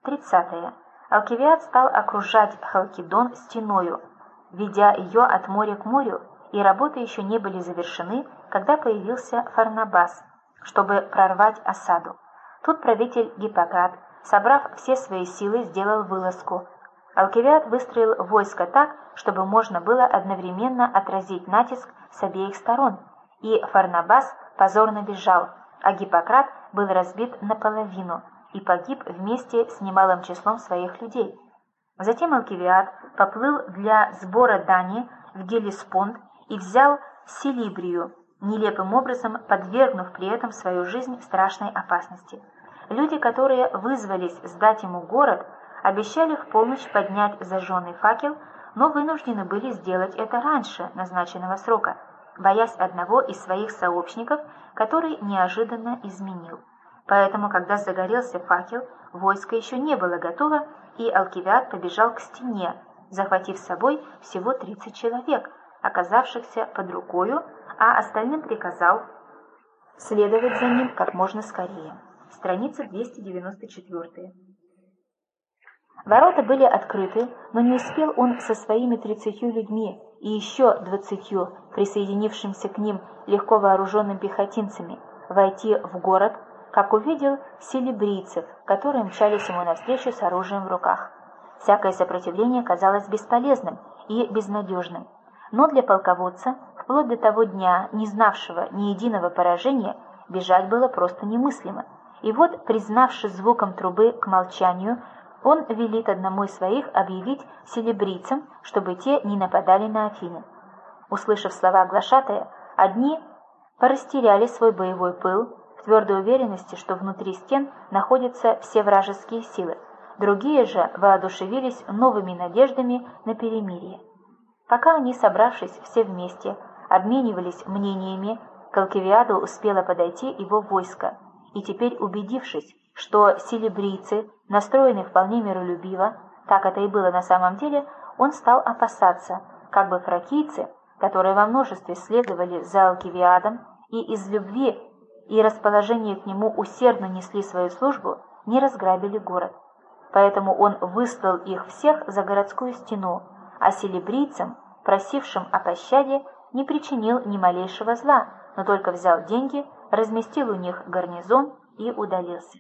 30. Алкивиад стал окружать Халкидон стеною, ведя ее от моря к морю, и работы еще не были завершены, когда появился Фарнабас, чтобы прорвать осаду. Тут правитель Гиппократ, собрав все свои силы, сделал вылазку. Алкивиад выстроил войско так, чтобы можно было одновременно отразить натиск с обеих сторон, и Фарнабас позорно бежал, а Гиппократ был разбит наполовину и погиб вместе с немалым числом своих людей. Затем Алкивиад поплыл для сбора дани в Геллеспонд и взял Селибрию, нелепым образом подвергнув при этом свою жизнь страшной опасности. Люди, которые вызвались сдать ему город, обещали в полночь поднять зажженный факел, но вынуждены были сделать это раньше назначенного срока, боясь одного из своих сообщников, который неожиданно изменил. Поэтому, когда загорелся факел, войско еще не было готово, и Алкивиад побежал к стене, захватив с собой всего 30 человек, оказавшихся под рукою, а остальным приказал следовать за ним как можно скорее. Страница 294. Ворота были открыты, но не успел он со своими 30 людьми и еще 20 присоединившимся к ним легко вооруженными пехотинцами войти в город, как увидел селибрийцев, которые мчались ему навстречу с оружием в руках. Всякое сопротивление казалось бесполезным и безнадежным, но для полководца, вплоть до того дня, не знавшего ни единого поражения, бежать было просто немыслимо. И вот, признавшись звуком трубы к молчанию, он велит одному из своих объявить селибрийцам, чтобы те не нападали на Афины. Услышав слова глашатая, одни порастеряли свой боевой пыл, в твердой уверенности, что внутри стен находятся все вражеские силы, другие же воодушевились новыми надеждами на перемирие. Пока они, собравшись все вместе, обменивались мнениями, к Алкивиаду успело подойти его войско, и теперь, убедившись, что селибрийцы настроены вполне миролюбиво, так это и было на самом деле, он стал опасаться, как бы фракийцы, которые во множестве следовали за Алкивиадом и из любви и расположения к нему усердно несли свою службу, не разграбили город. Поэтому он выслал их всех за городскую стену, а селибрийцам, просившим о пощаде, не причинил ни малейшего зла, но только взял деньги, разместил у них гарнизон и удалился.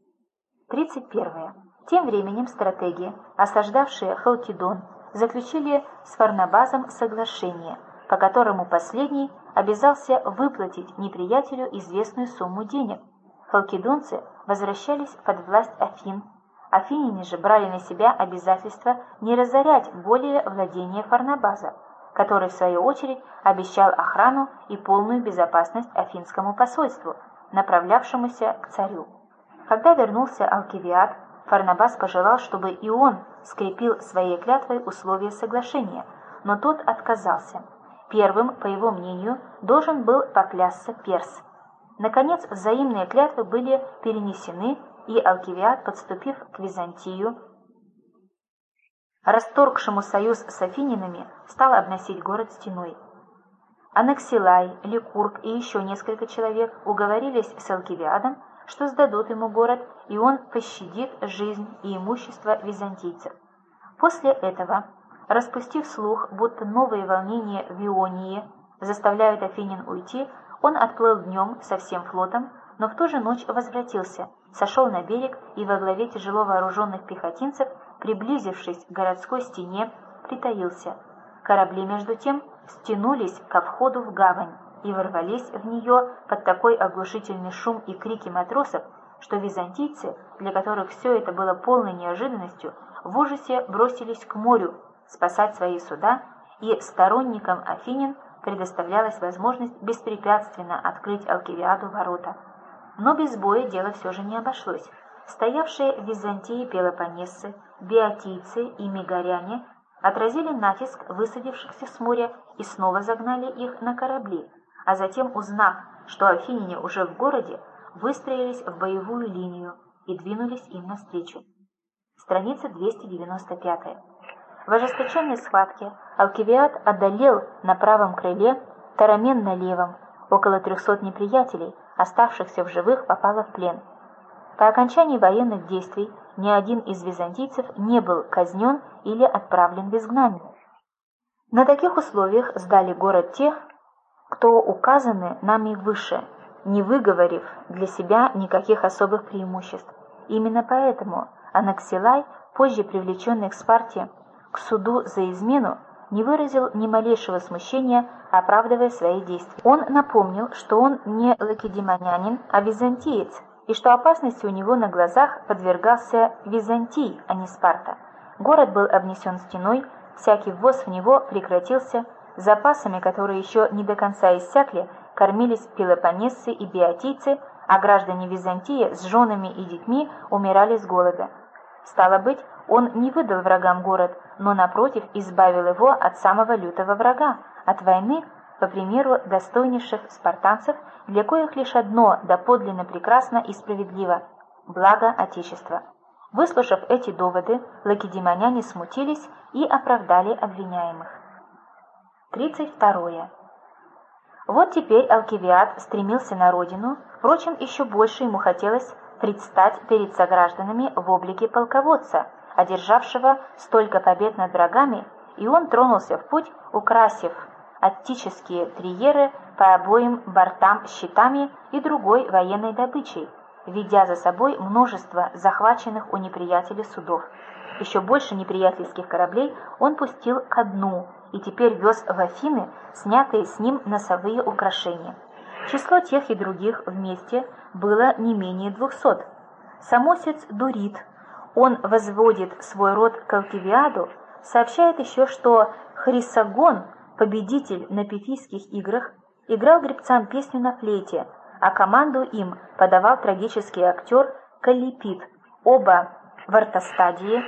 31. Тем временем стратеги, осаждавшие Халкидон, заключили с Фарнабазом соглашение, по которому последний обязался выплатить неприятелю известную сумму денег. Халкидонцы возвращались под власть Афин, афиняне же брали на себя обязательство не разорять более владения Фарнабаза, который в свою очередь обещал охрану и полную безопасность афинскому посольству, направлявшемуся к царю. Когда вернулся Алкивиад, Фарнабас пожелал, чтобы и он скрепил своей клятвой условия соглашения, но тот отказался. Первым, по его мнению, должен был поклясться Перс. Наконец, взаимные клятвы были перенесены, и Алкивиад, подступив к Византию, расторгшему союз с афининами, стал обносить город стеной. Анаксилай, Ликург и еще несколько человек уговорились с Алкивиадом, что сдадут ему город, и он пощадит жизнь и имущество византийцев. После этого, распустив слух, будто новые волнения в Ионии заставляют афинян уйти, он отплыл днем со всем флотом, но в ту же ночь возвратился, сошел на берег и во главе тяжело вооруженных пехотинцев, приблизившись к городской стене, притаился. Корабли, между тем, стянулись ко входу в гавань и ворвались в нее под такой оглушительный шум и крики матросов, что византийцы, для которых все это было полной неожиданностью, в ужасе бросились к морю спасать свои суда, и сторонникам афинян предоставлялась возможность беспрепятственно открыть Алкивиаду ворота. Но без боя дело все же не обошлось. Стоявшие в Византии пелопоннесцы, биотийцы и мегаряне отразили натиск высадившихся с моря и снова загнали их на корабли, а затем, узнав, что афиняне уже в городе, выстроились в боевую линию и двинулись им навстречу. Страница 295. В ожесточенной схватке Алкивиад одолел на правом крыле, Тарамен на левом. Около 300 неприятелей, оставшихся в живых, попало в плен. По окончании военных действий ни один из византийцев не был казнен или отправлен в изгнание. На таких условиях сдали город те, кто указаны нами выше, не выговорив для себя никаких особых преимуществ. Именно поэтому Анаксилай, позже привлеченный к Спарте к суду за измену, не выразил ни малейшего смущения, оправдывая свои действия. Он напомнил, что он не лакедемонянин, а византиец, и что опасности у него на глазах подвергался Византий, а не Спарта. Город был обнесен стеной, всякий ввоз в него прекратился, запасами, которые еще не до конца иссякли, кормились пелопоннесцы и биотийцы, а граждане Византии с женами и детьми умирали с голода. Стало быть, он не выдал врагам город, но, напротив, избавил его от самого лютого врага, от войны, по примеру достойнейших спартанцев, для коих лишь одно доподлинно прекрасно и справедливо – благо Отечества. Выслушав эти доводы, лакедемоняне смутились и оправдали обвиняемых. 32. Вот теперь Алкивиад стремился на родину, впрочем, еще больше ему хотелось предстать перед согражданами в облике полководца, одержавшего столько побед над врагами, и он тронулся в путь, украсив аттические триеры по обоим бортам щитами и другой военной добычей, ведя за собой множество захваченных у неприятелей судов. Еще больше неприятельских кораблей он пустил ко дну и теперь вез в Афины снятые с ним носовые украшения. Число тех и других вместе было не менее 200. Самосец Дурит, он возводит свой род к Алкивиаду, сообщает еще, что Хрисагон, победитель на Пифийских играх, играл гребцам песню на флейте, а команду им подавал трагический актер Каллипит, оба в ортостадии,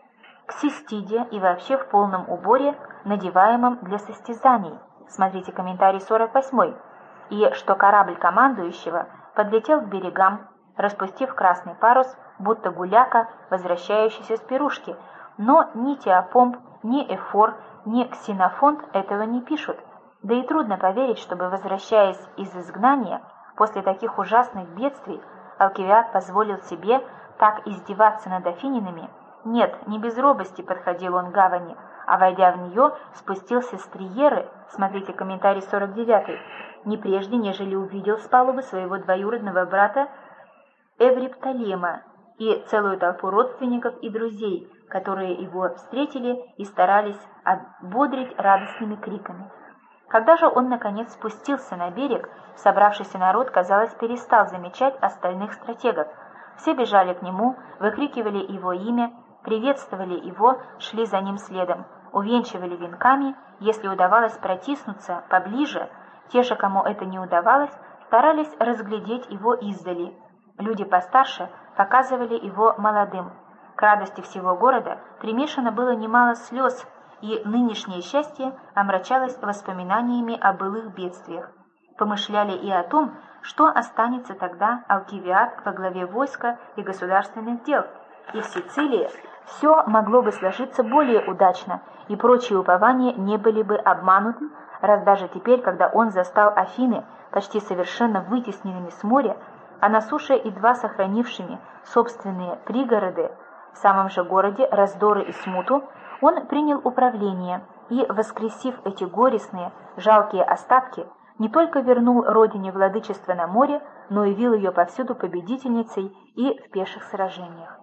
ксистиде и вообще в полном уборе, надеваемом для состязаний. Смотрите комментарий 48. И что корабль командующего подлетел к берегам, распустив красный парус, будто гуляка, возвращающийся с пирушки, но ни Теопомп, ни Эфор, ни Ксенофонт этого не пишут. Да и трудно поверить, чтобы, возвращаясь из изгнания, после таких ужасных бедствий, Алкивиад позволил себе так издеваться над афининами. Нет, не без робости подходил он к гавани, а, войдя в нее, спустился с триеры, смотрите комментарий 49, не прежде, нежели увидел с палубы своего двоюродного брата Эвриптолема и целую толпу родственников и друзей, которые его встретили и старались ободрить радостными криками. Когда же он, наконец, спустился на берег, собравшийся народ, казалось, перестал замечать остальных стратегов. Все бежали к нему, выкрикивали его имя, приветствовали его, шли за ним следом, увенчивали венками, если удавалось протиснуться поближе, те же, кому это не удавалось, старались разглядеть его издали. Люди постарше показывали его молодым. К радости всего города примешано было немало слез, и нынешнее счастье омрачалось воспоминаниями о былых бедствиях. Помышляли и о том, что останется тогда Алкивиад во главе войска и государственных дел, и в Сицилии все могло бы сложиться более удачно, и прочие упования не были бы обмануты, раз даже теперь, когда он застал Афины почти совершенно вытесненными с моря, а на суше едва сохранившими собственные пригороды, в самом же городе раздоры и смуту, он принял управление и, воскресив эти горестные, жалкие остатки, не только вернул родине владычество на море, но и вил ее повсюду победительницей и в пеших сражениях.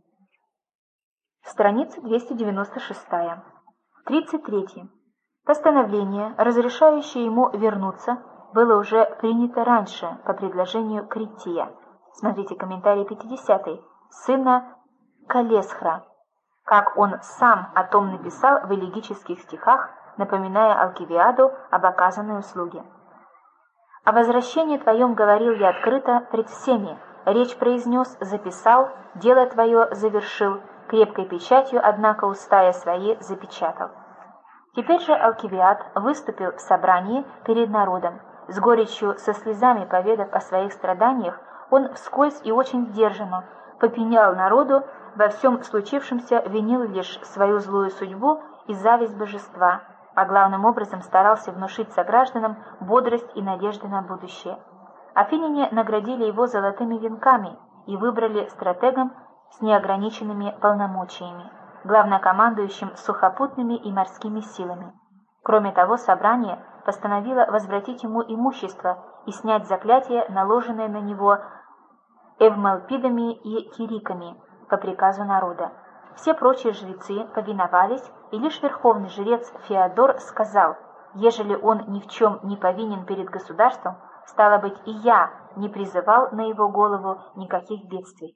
Страница 296. 33. Постановление, разрешающее ему вернуться, было уже принято раньше по предложению Крития. Смотрите комментарий 50. Сына Калесхра, как он сам о том написал в элегических стихах, напоминая Алкивиаду об оказанной услуге. «О возвращении твоем говорил я открыто пред всеми, речь произнес, записал, дело твое завершил, крепкой печатью, однако, уста я свои запечатал». Теперь же Алкивиад выступил в собрании перед народом. С горечью, со слезами поведав о своих страданиях, он вскользь и очень сдержанно попенял народу, во всем случившемся винил лишь свою злую судьбу и зависть божества, а главным образом старался внушить согражданам бодрость и надежды на будущее. Афиняне наградили его золотыми венками и выбрали стратегом с неограниченными полномочиями, главнокомандующим сухопутными и морскими силами. Кроме того, собрание постановило возвратить ему имущество и снять заклятие, наложенное на него эвмалпидами и кириками по приказу народа. Все прочие жрецы повиновались, и лишь верховный жрец Феодор сказал: «Ежели он ни в чем не повинен перед государством, стало быть, и я не призывал на его голову никаких бедствий».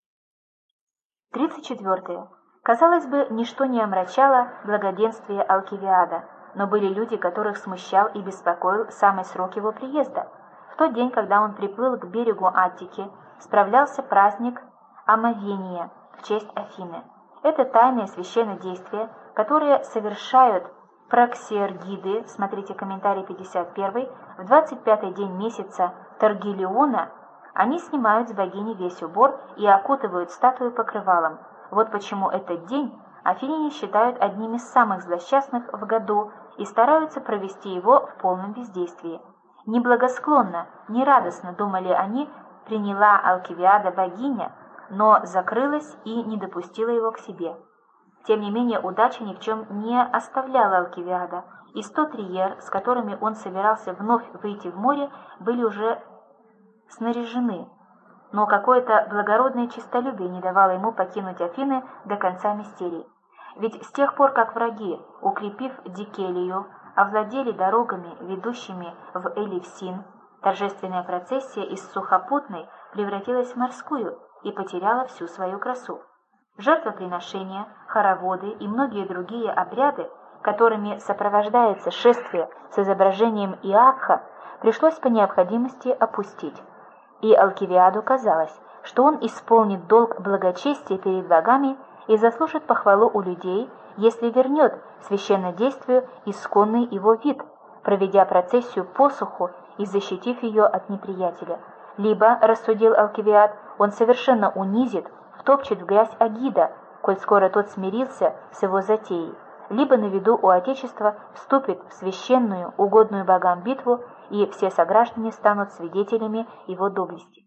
34. Казалось бы, ничто не омрачало благоденствие Алкивиада, но были люди, которых смущал и беспокоил самый срок его приезда. В тот день, когда он приплыл к берегу Аттики, справлялся праздник Омовения в честь Афины. Это тайное священное действие, которое совершают проксиаргиды, смотрите комментарий 51, в 25-й день месяца Таргелиона. Они снимают с богини весь убор и окутывают статую покрывалом. Вот почему этот день афиняне считают одним из самых злосчастных в году и стараются провести его в полном бездействии. Неблагосклонно, нерадостно, думали они, приняла Алкивиада богиня, но закрылась и не допустила его к себе. Тем не менее, удача ни в чем не оставляла Алкивиада, и 100 триер, с которыми он собирался вновь выйти в море, были уже снаряжены, но какое-то благородное честолюбие не давало ему покинуть Афины до конца мистерии. Ведь с тех пор, как враги, укрепив Дикелию, овладели дорогами, ведущими в Элевсин, торжественная процессия из сухопутной превратилась в морскую и потеряла всю свою красу. Жертвоприношения, хороводы и многие другие обряды, которыми сопровождается шествие с изображением Иакха, пришлось по необходимости опустить. И Алкивиаду казалось, что он исполнит долг благочестия перед богами и заслужит похвалу у людей, если вернет священнодействию исконный его вид, проведя процессию по суху и защитив ее от неприятеля. Либо, рассудил Алкивиад, он совершенно унизит, втопчет в грязь Агида, коль скоро тот смирился с его затеей, либо на виду у Отечества вступит в священную, угодную богам битву, и все сограждане станут свидетелями его доблести.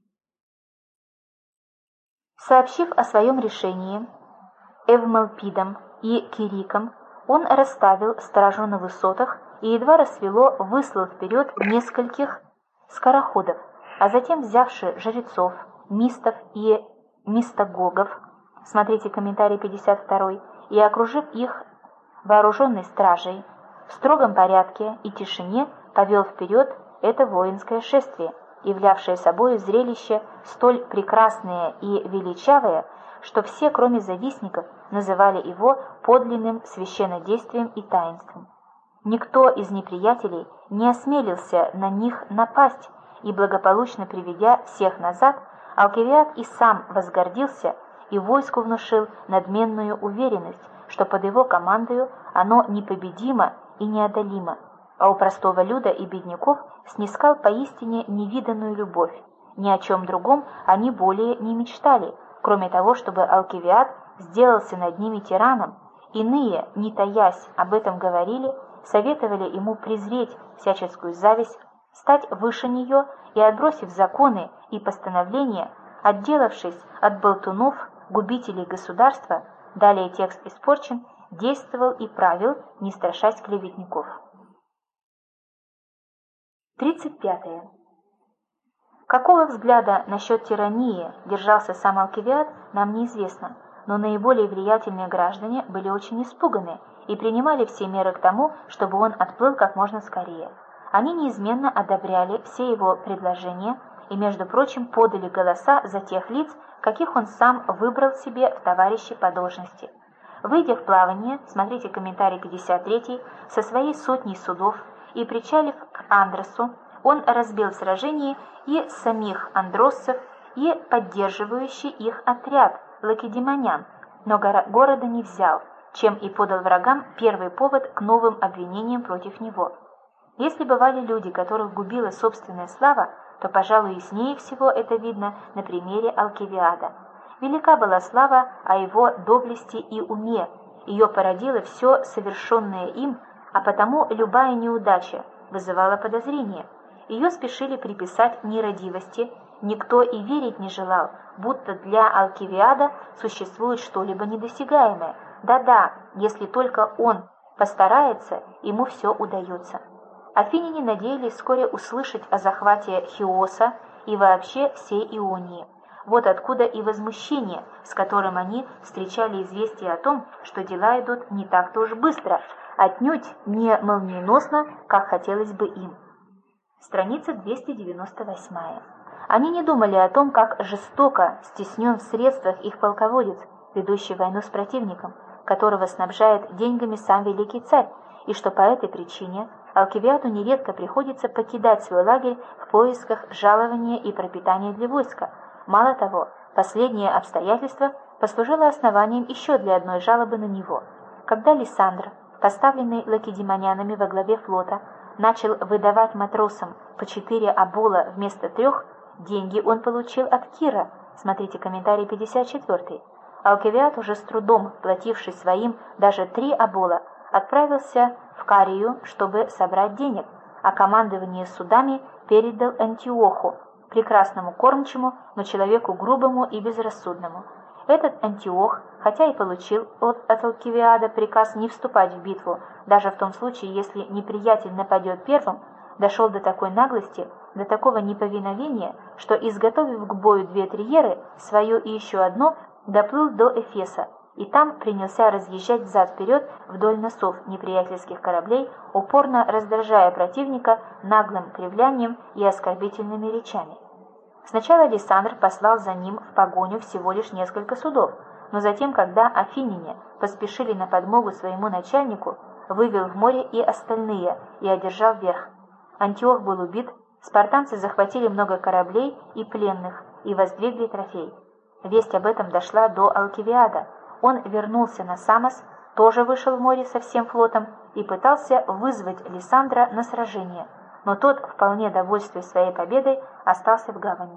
Сообщив о своем решении Эвмалпидам и Кирикам, он расставил стражу на высотах и едва рассвело выслал вперед нескольких скороходов, а затем, взявши жрецов, мистов и мистагогов, смотрите комментарий 52, и окружив их вооруженной стражей, в строгом порядке и тишине повел вперед это воинское шествие, являвшее собой зрелище столь прекрасное и величавое, что все, кроме завистников, называли его подлинным священнодействием и таинством. Никто из неприятелей не осмелился на них напасть, и, благополучно приведя всех назад, Алкивиад и сам возгордился и войску внушил надменную уверенность, что под его командою оно непобедимо и неодолимо, а у простого люда и бедняков снискал поистине невиданную любовь. Ни о чем другом они более не мечтали, кроме того, чтобы Алкивиад сделался над ними тираном. Иные, не таясь, об этом говорили, советовали ему презреть всяческую зависть, стать выше нее и, отбросив законы и постановления, отделавшись от болтунов, губителей государства, далее текст испорчен, действовал и правил, не страшась клеветников. 35. Какого взгляда насчет тирании держался сам Алкивиад, нам неизвестно, но наиболее влиятельные граждане были очень испуганы и принимали все меры к тому, чтобы он отплыл как можно скорее. Они неизменно одобряли все его предложения и, между прочим, подали голоса за тех лиц, каких он сам выбрал себе в товарищи по должности. Выйдя в плавание, смотрите комментарий 53, со своей сотней судов и причалив к Андросу, он разбил в сражении и самих андроссов, и поддерживающий их отряд лакедемонян, но города не взял, чем и подал врагам первый повод к новым обвинениям против него. Если бывали люди, которых губила собственная слава, то, пожалуй, яснее всего это видно на примере Алкивиада. Велика была слава о его доблести и уме, ее породило все совершенное им, а потому любая неудача вызывала подозрение. Ее спешили приписать нерадивости Никто и верить не желал, будто для Алкивиада существует что-либо недосягаемое. Да-да, если только он постарается, ему все удается. Афиняне надеялись вскоре услышать о захвате Хиоса и вообще всей Ионии. Вот откуда и возмущение, с которым они встречали известие о том, что дела идут не так-то уж быстро, отнюдь не молниеносно, как хотелось бы им. Страница 298. Они не думали о том, как жестоко стеснен в средствах их полководец, ведущий войну с противником, которого снабжает деньгами сам великий царь, и что по этой причине Алкивиаду нередко приходится покидать свой лагерь в поисках жалования и пропитания для войска. Мало того, последнее обстоятельство послужило основанием еще для одной жалобы на него. Когда Лисандр, поставленный лакедемонянами во главе флота, начал выдавать матросам по 4 обола вместо 3, деньги он получил от Кира, смотрите комментарий 54. Алкивиад, уже с трудом плативший своим даже 3 обола, отправился в Карию, чтобы собрать денег, а командование судами передал Антиоху, прекрасному кормчему, но человеку грубому и безрассудному. Этот Антиох, хотя и получил от Алкивиада приказ не вступать в битву, даже в том случае, если неприятель нападет первым, дошел до такой наглости, до такого неповиновения, что, изготовив к бою 2 триеры, свою и еще одну, доплыл до Эфеса, и там принялся разъезжать взад-вперед вдоль носов неприятельских кораблей, упорно раздражая противника наглым кривлянием и оскорбительными речами. Сначала Лисандр послал за ним в погоню всего лишь несколько судов, но затем, когда афиняне поспешили на подмогу своему начальнику, вывел в море и остальные и одержал верх. Антиох был убит, спартанцы захватили много кораблей и пленных и воздвигли трофей. Весть об этом дошла до Алкивиада. Он вернулся на Самос, тоже вышел в море со всем флотом и пытался вызвать Лисандра на сражение, но тот, вполне довольствуясь своей победой, остался в гавани.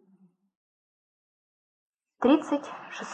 36.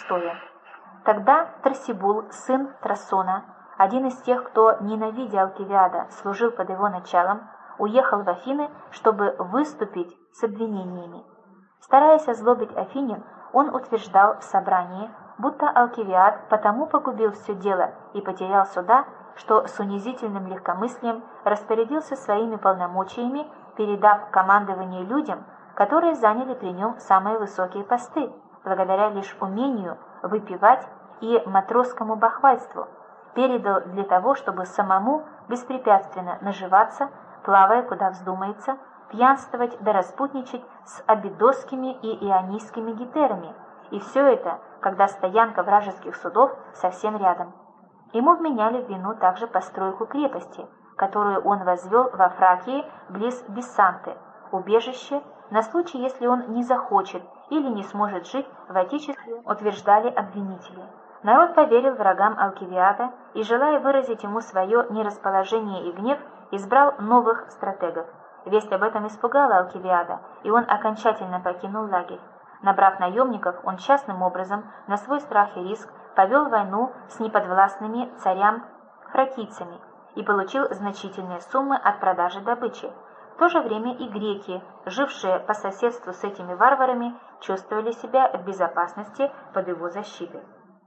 Тогда Трасибул, сын Трасона, один из тех, кто, ненавидя Алкивиада, служил под его началом, уехал в Афины, чтобы выступить с обвинениями. Стараясь озлобить афинян, он утверждал в собрании, будто Алкивиад потому погубил все дело и потерял суда, что с унизительным легкомыслием распорядился своими полномочиями, передав командование людям, которые заняли при нем самые высокие посты, благодаря лишь умению выпивать и матросскому бахвальству, передал для того, чтобы самому беспрепятственно наживаться, плавая куда вздумается, пьянствовать да распутничать с абидосскими и ионийскими гетерами, и все это, когда стоянка вражеских судов совсем рядом. Ему вменяли в вину также постройку крепости, которую он возвел во Фракии близ Бессанты, убежище на случай, если он не захочет или не сможет жить в Отечестве, утверждали обвинители. Народ поверил врагам Алкивиада и, желая выразить ему свое нерасположение и гнев, избрал новых стратегов. Весть об этом испугала Алкивиада, и он окончательно покинул лагерь. Набрав наемников, он частным образом, на свой страх и риск, повел войну с неподвластными царям фракийцами и получил значительные суммы от продажи добычи. В то же время и греки, жившие по соседству с этими варварами, чувствовали себя в безопасности под его защитой.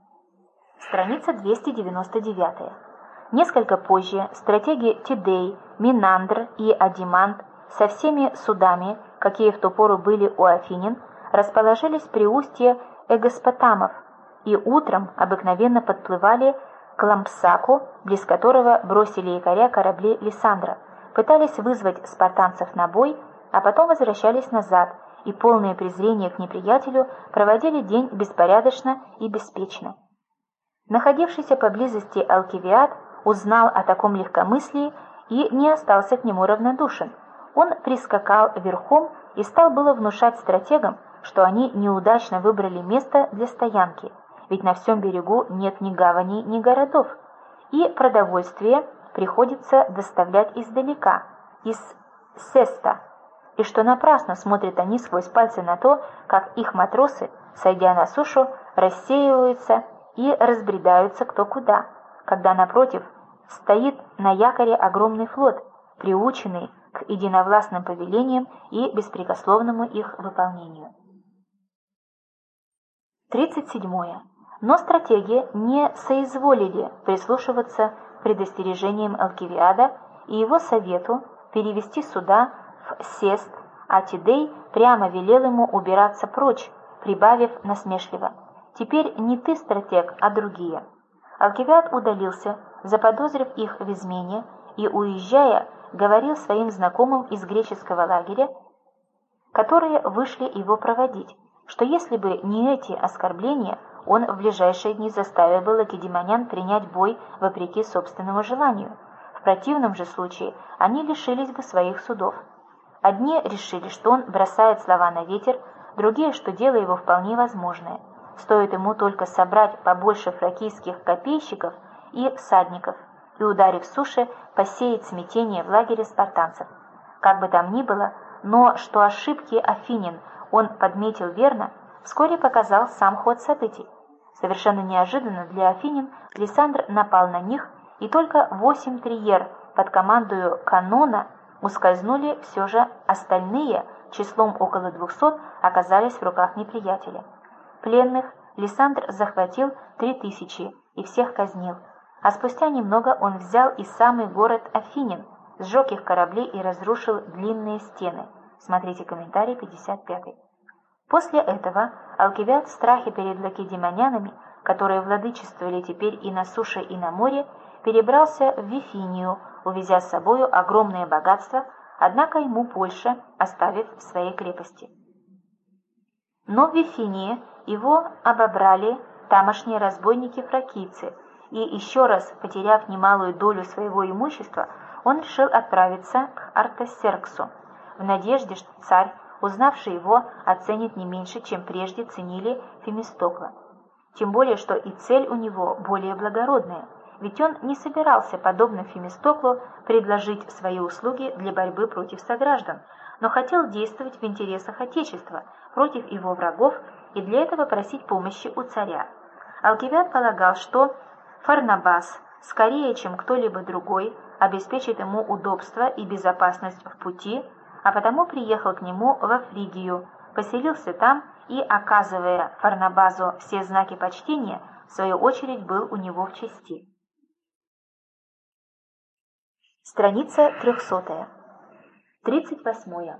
Страница 299. Несколько позже стратеги Тидей, Минандр и Адимант со всеми судами, какие в ту пору были у афинян, расположились при устье Эгоспотамов и утром обыкновенно подплывали к Лампсаку, близ которого бросили якоря корабли Лисандра, пытались вызвать спартанцев на бой, а потом возвращались назад и, полное презрение к неприятелю, проводили день беспорядочно и беспечно. Находившийся поблизости Алкивиад узнал о таком легкомыслии и не остался к нему равнодушен. Он прискакал верхом и стал было внушать стратегам, что они неудачно выбрали место для стоянки, ведь на всем берегу нет ни гаваней, ни городов, и продовольствие приходится доставлять издалека, из Сеста, и что напрасно смотрят они сквозь пальцы на то, как их матросы, сойдя на сушу, рассеиваются и разбредаются кто куда, когда напротив стоит на якоре огромный флот, приученный к единовластным повелениям и беспрекословному их выполнению. 37. Но стратеги не соизволили прислушиваться к предостережениям Алкивиада и его совету перевести суда в Сест, а Тидей прямо велел ему убираться прочь, прибавив насмешливо: «Теперь не ты стратег, а другие». Алкивиад удалился, заподозрив их в измене, и, уезжая, говорил своим знакомым из греческого лагеря, которые вышли его проводить, что если бы не эти оскорбления, он в ближайшие дни заставил бы лакедемонян принять бой вопреки собственному желанию. В противном же случае они лишились бы своих судов. Одни решили, что он бросает слова на ветер, другие, что дело его вполне возможное. Стоит ему только собрать побольше фракийских копейщиков и всадников и, ударив суши, посеять смятение в лагере спартанцев. Как бы там ни было, но что ошибки афинян он подметил верно, вскоре показал сам ход событий. Совершенно неожиданно для афинян Лисандр напал на них, и только 8 триер под командою Канона ускользнули, все же остальные, числом около 200, оказались в руках неприятеля. Пленных Лисандр захватил 3000 и всех казнил, а спустя немного он взял и самый город Афинин, сжег их корабли и разрушил длинные стены. Смотрите комментарий 55. После этого Алкивиад в страхе перед лакедемонянами, которые владычествовали теперь и на суше, и на море, перебрался в Вифинию, увезя с собою огромное богатство, однако ему Польша, оставив в своей крепости. Но в Вифинии его обобрали тамошние разбойники-фракийцы, и еще раз потеряв немалую долю своего имущества, он решил отправиться к Артасерксу, в надежде, что царь, узнавший его, оценит не меньше, чем прежде ценили Фемистокла. Тем более, что и цель у него более благородная, ведь он не собирался, подобно Фемистоклу, предложить свои услуги для борьбы против сограждан, но хотел действовать в интересах Отечества, против его врагов, и для этого просить помощи у царя. Алкивиад полагал, что Фарнабас, скорее, чем кто-либо другой, обеспечит ему удобство и безопасность в пути, а потому приехал к нему во Фригию, поселился там и, оказывая Фарнабазу все знаки почтения, в свою очередь был у него в чести. Страница 300. 38.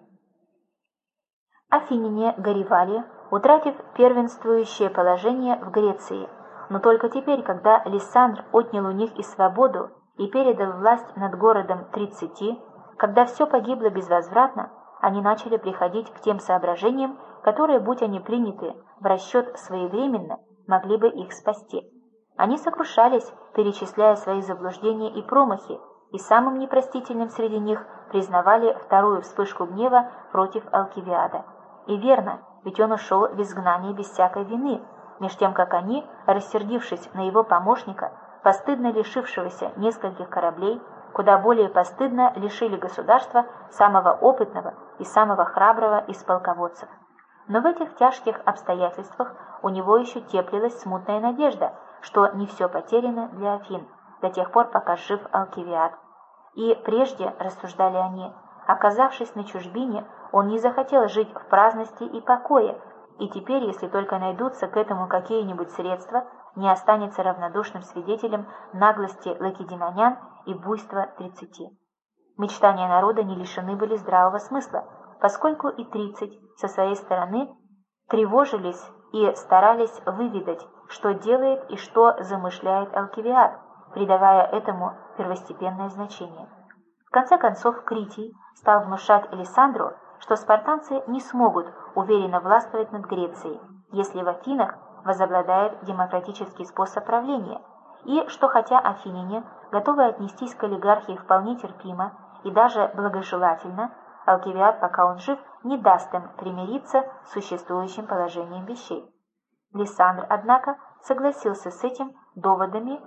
Афиняне горевали, утратив первенствующее положение в Греции, но только теперь, когда Лисандр отнял у них и свободу и передал власть над городом 30, когда все погибло безвозвратно, они начали приходить к тем соображениям, которые, будь они приняты в расчет своевременно, могли бы их спасти. Они сокрушались, перечисляя свои заблуждения и промахи, и самым непростительным среди них признавали вторую вспышку гнева против Алкивиада. И верно, ведь он ушел в изгнание без всякой вины, меж тем как они, рассердившись на его помощника, постыдно лишившегося нескольких кораблей, куда более постыдно лишили государства самого опытного и самого храброго из полководцев. Но в этих тяжких обстоятельствах у него еще теплилась смутная надежда, что не все потеряно для Афин, до тех пор, пока жив Алкивиад. И прежде, рассуждали они, оказавшись на чужбине, он не захотел жить в праздности и покое, и теперь, если только найдутся к этому какие-нибудь средства, не останется равнодушным свидетелем наглости лакедемонян и буйства 30. Мечтания народа не лишены были здравого смысла, поскольку и 30 со своей стороны тревожились и старались выведать, что делает и что замышляет Алкивиад, придавая этому первостепенное значение. В конце концов, Критий стал внушать Лисандру, что спартанцы не смогут уверенно властвовать над Грецией, если в Афинах возобладает демократический способ правления, и что хотя афиняне готовы отнестись к олигархии вполне терпимо и даже благожелательно, Алкивиад, пока он жив, не даст им примириться с существующим положением вещей. Лисандр, однако, согласился с этим доводами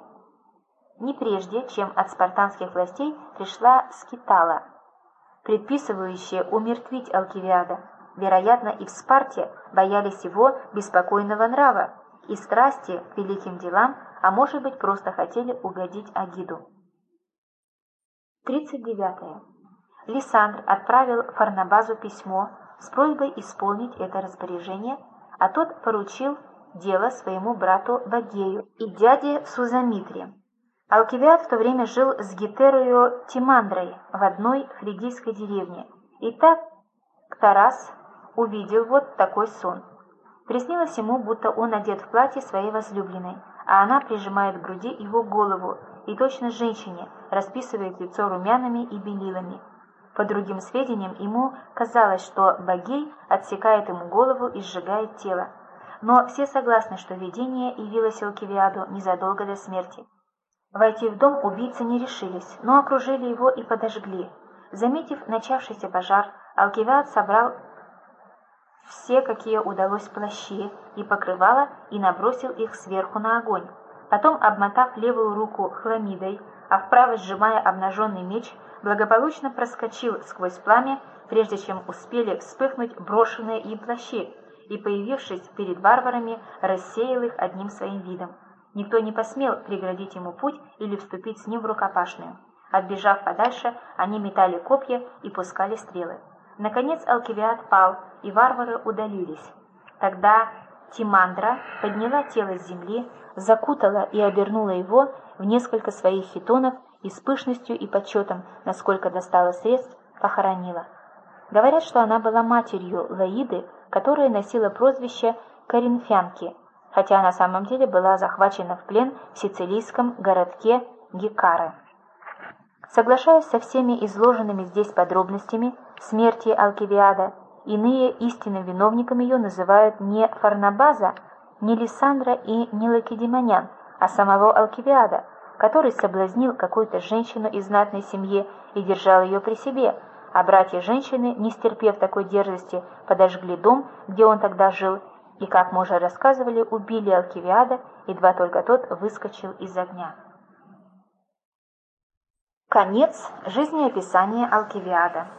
не прежде, чем от спартанских властей пришла скитала, предписывающая умертвить Алкивиада. Вероятно, и в Спарте боялись его беспокойного нрава и страсти к великим делам, а может быть, просто хотели угодить Агиду. 39. Лисандр отправил Фарнабазу письмо с просьбой исполнить это распоряжение, а тот поручил дело своему брату Багею и дяде Сузамитре. Алкивиад в то время жил с Гетерою Тимандрой в одной фригийской деревне. И так кто раз увидел вот такой сон. Приснилось ему, будто он одет в платье своей возлюбленной, а она прижимает к груди его голову и точно женщине расписывает лицо румянами и белилами. По другим сведениям, ему казалось, что Багей отсекает ему голову и сжигает тело. Но все согласны, что видение явилось Алкивиаду незадолго до смерти. Войти в дом убийцы не решились, но окружили его и подожгли. Заметив начавшийся пожар, Алкивиад собрал все, какие удалось плащи и покрывала, и набросил их сверху на огонь. Потом, обмотав левую руку хламидой, а в правой сжимая обнаженный меч, благополучно проскочил сквозь пламя, прежде чем успели вспыхнуть брошенные им плащи, и, появившись перед варварами, рассеял их одним своим видом. Никто не посмел преградить ему путь или вступить с ним в рукопашную. Отбежав подальше, они метали копья и пускали стрелы. Наконец Алкивиад пал, и варвары удалились. Тогда Тимандра подняла тело с земли, закутала и обернула его в несколько своих хитонов и с пышностью и почетом, насколько достала средств, похоронила. Говорят, что она была матерью Лаиды, которая носила прозвище Коринфянки, хотя на самом деле была захвачена в плен в сицилийском городке Гекары. Соглашаясь со всеми изложенными здесь подробностями смерти Алкивиада, иные истинным виновником ее называют не Фарнабаза, не Лисандра и не Лакедемонян, а самого Алкивиада, который соблазнил какую-то женщину из знатной семьи и держал ее при себе, а братья женщины, не стерпев такой дерзости, подожгли дом, где он тогда жил, и, как мы уже рассказывали, убили Алкивиада, едва только тот выскочил из огня. Конец жизнеописания Алкивиада.